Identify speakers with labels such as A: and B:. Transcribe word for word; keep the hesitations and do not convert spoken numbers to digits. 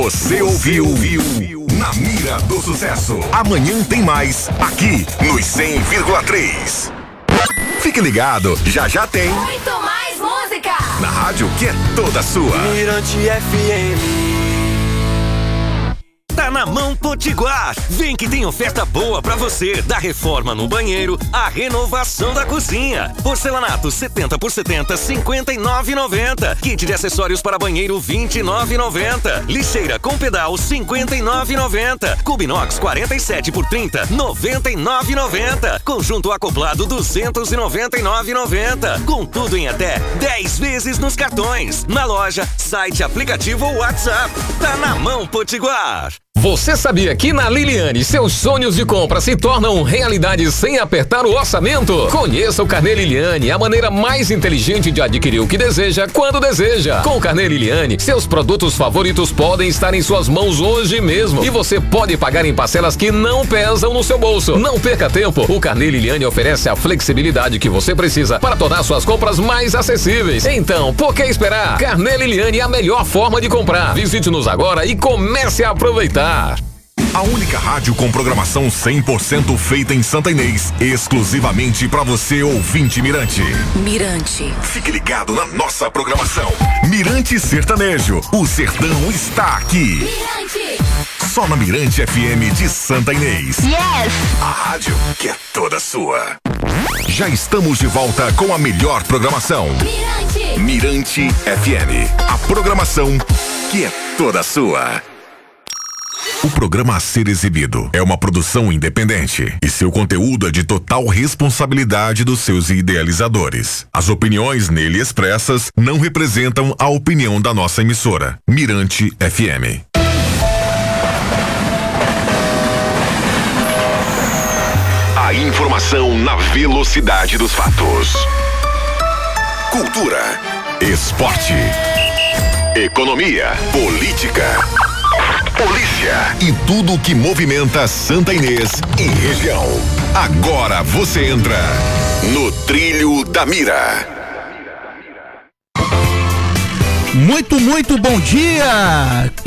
A: Você ouviu, ouviu na Mira do Sucesso. Amanhã tem mais aqui nos cem vírgula três. Fique ligado, já já tem
B: muito mais música
A: na rádio que é toda sua.
C: Mirante F M.
D: Tá na mão Potiguar. Vem que tem oferta boa pra você. Da reforma no banheiro, a renovação da cozinha. Porcelanato setenta por setenta, cinquenta e nove reais e noventa centavos. Kit de acessórios para banheiro, vinte e nove reais e noventa centavos. Lixeira com pedal, cinquenta e nove reais e noventa centavos. Cubinox quarenta e sete por trinta, noventa e nove reais e noventa centavos. Conjunto acoplado, duzentos e noventa e nove reais e noventa centavos. Com tudo em até dez vezes nos cartões. Na loja, site, aplicativo ou WhatsApp. Tá na mão Potiguar.
E: Você sabia que na Liliane seus sonhos de compra se tornam realidade sem apertar o orçamento? Conheça o Carnê Liliane, a maneira mais inteligente de adquirir o que deseja, quando deseja. Com o Carnê Liliane, seus produtos favoritos podem estar em suas mãos hoje mesmo. E você pode pagar em parcelas que não pesam no seu bolso. Não perca tempo. O Carnê Liliane oferece a flexibilidade que você precisa para tornar suas compras mais acessíveis. Então, por que esperar? Carnê Liliane é a melhor forma de comprar. Visite-nos agora e comece a aproveitar.
A: A única rádio com programação cem por cento feita em Santa Inês, exclusivamente para você, ouvinte Mirante.
B: Mirante.
A: Fique ligado na nossa programação. Mirante Sertanejo, o sertão está aqui.
B: Mirante.
A: Só na Mirante F M de Santa Inês.
B: Yes.
A: A rádio que é toda sua. Já estamos de volta com a melhor programação.
B: Mirante.
A: Mirante F M. A programação que é toda sua. O programa a ser exibido é uma produção independente e seu conteúdo é de total responsabilidade dos seus idealizadores. As opiniões nele expressas não representam a opinião da nossa emissora, Mirante F M. A informação na velocidade dos fatos. Cultura, esporte, economia, política, polícia e tudo o que movimenta Santa Inês e região. Agora você entra no Trilho da Mira.
F: Muito, muito bom dia!